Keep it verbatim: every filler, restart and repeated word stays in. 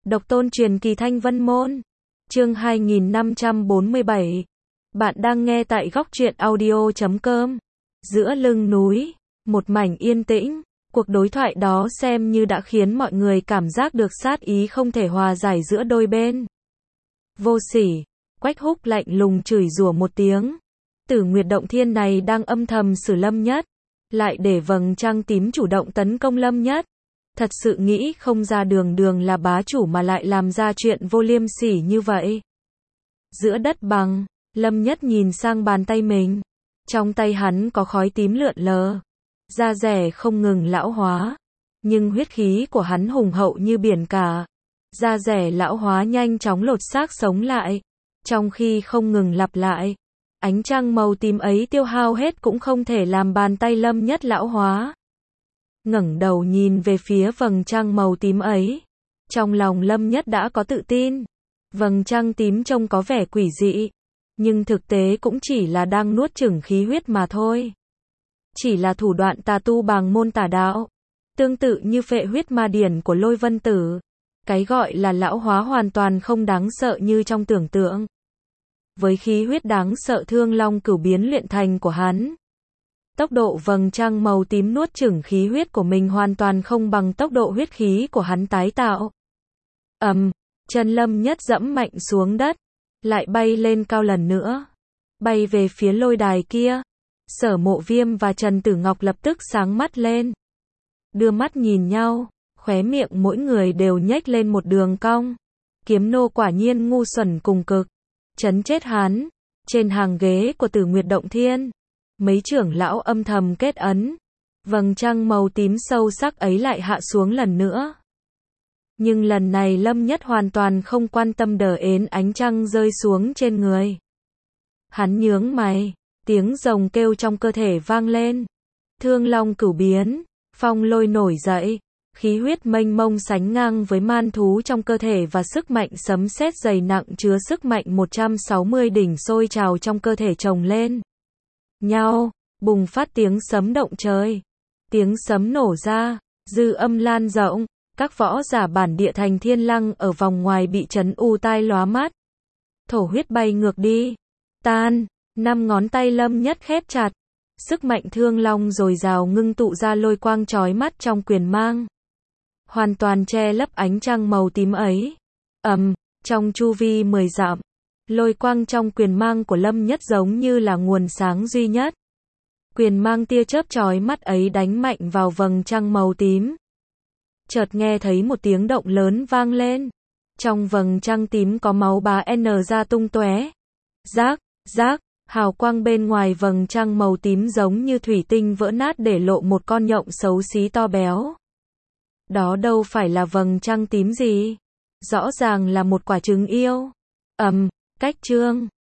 Độc tôn truyền kỳ Thanh Vân Môn. Chương hai nghìn năm trăm bốn mươi bảy. Bạn đang nghe tại góc truyện audio chấm com. Giữa lưng núi, một mảnh yên tĩnh, cuộc đối thoại đó xem như đã khiến mọi người cảm giác được sát ý không thể hòa giải giữa đôi bên. Vô sỉ, Quách Húc lạnh lùng chửi rủa một tiếng. Tử Nguyệt Động Thiên này đang âm thầm xử Lâm Nhất, lại để vầng trăng tím chủ động tấn công Lâm Nhất. Thật sự nghĩ không ra đường đường là bá chủ mà lại làm ra chuyện vô liêm sỉ như vậy. Giữa đất bằng, Lâm Nhất nhìn sang bàn tay mình. Trong tay hắn có khói tím lượn lờ. Da rẻ không ngừng lão hóa. Nhưng huyết khí của hắn hùng hậu như biển cả. Da rẻ lão hóa nhanh chóng lột xác sống lại. Trong khi không ngừng lặp lại. Ánh trăng màu tím ấy tiêu hao hết cũng không thể làm bàn tay Lâm Nhất lão hóa. Ngẩng đầu nhìn về phía vầng trăng màu tím ấy. Trong lòng Lâm Nhất đã có tự tin. Vầng trăng tím trông có vẻ quỷ dị. Nhưng thực tế cũng chỉ là đang nuốt chửng khí huyết mà thôi. Chỉ là thủ đoạn tà tu bằng môn tà đạo. Tương tự như phệ huyết ma điển của Lôi Vân Tử. Cái gọi là lão hóa hoàn toàn không đáng sợ như trong tưởng tượng. Với khí huyết đáng sợ Thương Long Cửu biến luyện thành của hắn. Tốc độ vầng trăng màu tím nuốt chửng khí huyết của mình hoàn toàn không bằng tốc độ huyết khí của hắn tái tạo. Ầm, um, chân Lâm Nhất dẫm mạnh xuống đất, lại bay lên cao lần nữa, bay về phía lôi đài kia. Sở Mộ Viêm và Trần Tử Ngọc lập tức sáng mắt lên, đưa mắt nhìn nhau, khóe miệng mỗi người đều nhếch lên một đường cong. Kiếm nô quả nhiên ngu xuẩn cùng cực, chấn chết hắn. Trên hàng ghế của Tử Nguyệt Động Thiên, mấy trưởng lão âm thầm kết ấn. Vầng trăng màu tím sâu sắc ấy lại hạ xuống lần nữa. Nhưng lần này Lâm Nhất hoàn toàn không quan tâm đờ ến ánh trăng rơi xuống trên người. Hắn nhướng mày, tiếng rồng kêu trong cơ thể vang lên. Thương Long Cửu biến, phong lôi nổi dậy, khí huyết mênh mông sánh ngang với man thú trong cơ thể và sức mạnh sấm sét dày nặng chứa sức mạnh một trăm sáu mươi đỉnh sôi trào trong cơ thể chồng lên. Nhau, bùng phát tiếng sấm động trời. Tiếng sấm nổ ra, dư âm lan rộng, các võ giả bản địa thành Thiên Lăng ở vòng ngoài bị chấn u tai lóa mắt. Thổ huyết bay ngược đi, tan, năm ngón tay Lâm Nhất khép chặt. Sức mạnh Thương Long dồi dào ngưng tụ ra lôi quang chói mắt trong quyền mang. Hoàn toàn che lấp ánh trăng màu tím ấy. Ầm, um, trong chu vi mười dặm. Lôi quang trong quyền mang của Lâm Nhất giống như là nguồn sáng duy nhất. Quyền mang tia chớp chói mắt ấy đánh mạnh vào vầng trăng màu tím. Chợt nghe thấy một tiếng động lớn vang lên. Trong vầng trăng tím có máu bá N ra tung tóe. Rác, rác, hào quang bên ngoài vầng trăng màu tím giống như thủy tinh vỡ nát để lộ một con nhộng xấu xí to béo. Đó đâu phải là vầng trăng tím gì. Rõ ràng là một quả trứng yêu. Ầm. Um, Cách chương